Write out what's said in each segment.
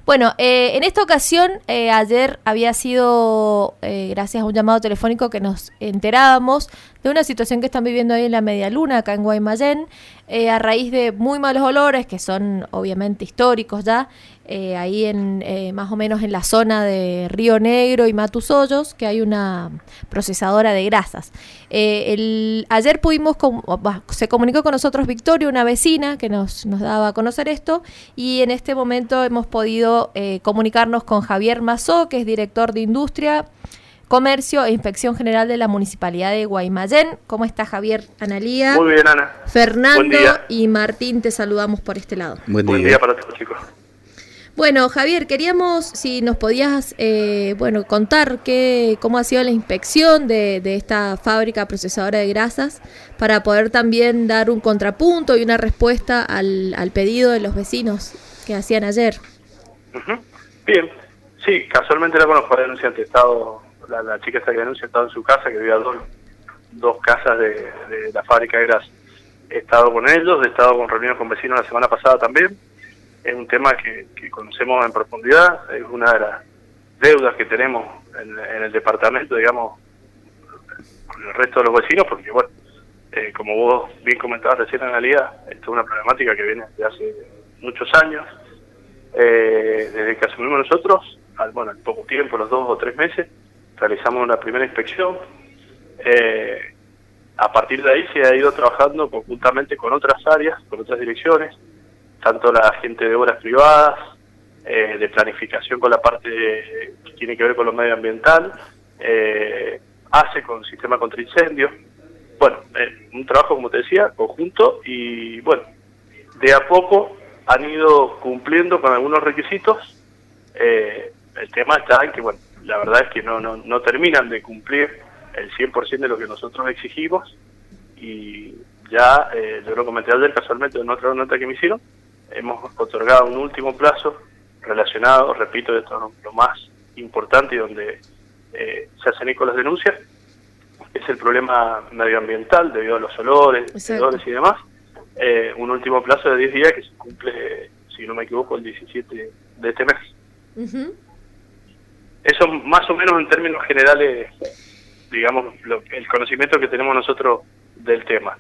Bueno, en esta ocasión, ayer había sido, gracias a un llamado telefónico que nos enterábamos de una situación que están viviendo ahí en la Media Luna, acá en Guaymallén, a raíz de muy malos olores, que son obviamente históricos ya, ahí más o menos en la zona de Río Negro y Matusollos, que hay una procesadora de grasas. Ayer se comunicó con nosotros Victoria, una vecina que nos daba a conocer esto, y en este momento hemos podido comunicarnos con Javier Mazó, que es director de Industria, Comercio e Inspección General de la Municipalidad de Guaymallén. ¿Cómo está, Javier? Analía. Muy bien, Ana. Fernando y Martín, te saludamos por este lado. Buen día para todos, chicos. Bueno, Javier, queríamos si nos podías contar cómo ha sido la inspección de esta fábrica procesadora de grasas para poder también dar un contrapunto y una respuesta al pedido de los vecinos que hacían ayer. Bien, sí, casualmente la conozco, la denunciante. La chica esta que denuncia ha estado en su casa, que vivía dos casas de la fábrica de grasas. He estado con ellos, he estado con reuniones con vecinos la semana pasada también. Es un tema que conocemos en profundidad, es una de las deudas que tenemos en el departamento, digamos, con el resto de los vecinos, porque bueno, como vos bien comentabas recién, Analía, esto es una problemática que viene desde hace muchos años, desde que asumimos nosotros, al poco tiempo, los 2 o 3 meses, realizamos una primera inspección. A partir de ahí se ha ido trabajando conjuntamente con otras áreas, con otras direcciones, tanto la gente de obras privadas, de planificación con la parte que tiene que ver con lo medioambiental, hace con el sistema contra incendios. Bueno, un trabajo, como te decía, conjunto, y bueno, de a poco han ido cumpliendo con algunos requisitos. El tema está en que, bueno, la verdad es que no terminan de cumplir el 100% de lo que nosotros exigimos, y ya, yo lo comenté ayer casualmente en otra nota que me hicieron, hemos otorgado un último plazo relacionado, repito, esto es lo más importante y donde se hacen eco las denuncias, es el problema medioambiental debido a los olores, hedores y demás. Un último plazo de 10 días que se cumple, si no me equivoco, el 17 de este mes. Eso más o menos en términos generales, digamos, el conocimiento que tenemos nosotros del tema.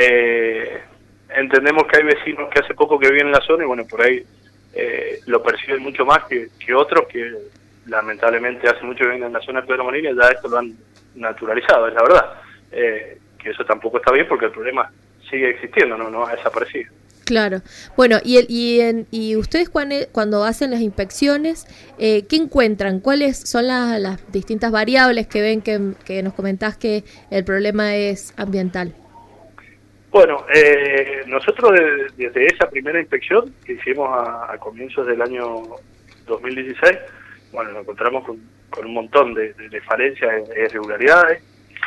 Entendemos que hay vecinos que hace poco que viven en la zona y bueno, por ahí lo perciben mucho más que otros que lamentablemente hace mucho que viven en la zona de Pedro Molina, y ya esto lo han naturalizado, es la verdad. Que eso tampoco está bien porque el problema sigue existiendo, no ha desaparecido. Claro. Bueno, y ustedes cuando hacen las inspecciones, ¿qué encuentran? ¿Cuáles son las distintas variables que ven que nos comentás que el problema es ambiental? Bueno, nosotros desde esa primera inspección que hicimos a comienzos del año 2016, bueno, nos encontramos con un montón de falencias, de irregularidades,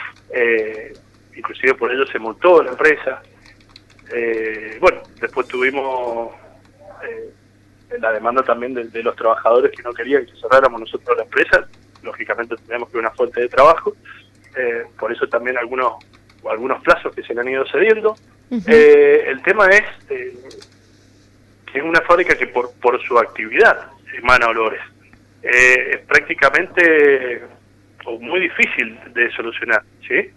inclusive por ello se multó la empresa. Bueno, después tuvimos la demanda también de los trabajadores que no querían que cerráramos nosotros la empresa. Lógicamente tenemos que una fuente de trabajo, por eso también algunos plazos que se le han ido cediendo. El tema es que es una fábrica que por su actividad emana olores. Es prácticamente muy difícil de solucionar, ¿sí?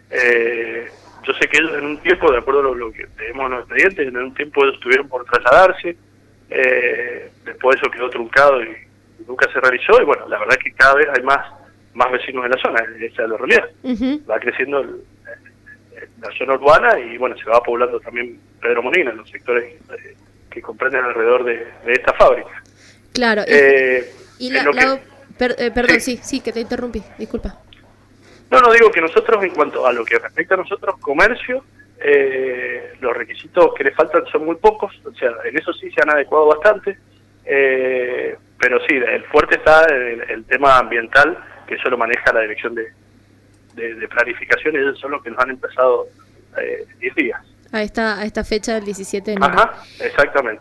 Yo sé que ellos en un tiempo, de acuerdo a lo que tenemos en los expedientes, en un tiempo ellos estuvieron por trasladarse, después eso quedó truncado y nunca se realizó, y bueno, la verdad es que cada vez hay más vecinos en la zona, esa es la realidad. Va creciendo la zona urbana y bueno, se va poblando también Pedro Molina, los sectores que comprenden alrededor de esta fábrica. Claro. Perdón, sí, que te interrumpí, disculpa. No, digo que nosotros, en cuanto a lo que respecta a nosotros, comercio, los requisitos que le faltan son muy pocos, o sea, en eso sí se han adecuado bastante, pero sí, el fuerte está el tema ambiental, que eso lo maneja la dirección de planificación, y ellos son los que nos han empezado 10 días. A esta fecha del 17 de enero. Ajá, exactamente.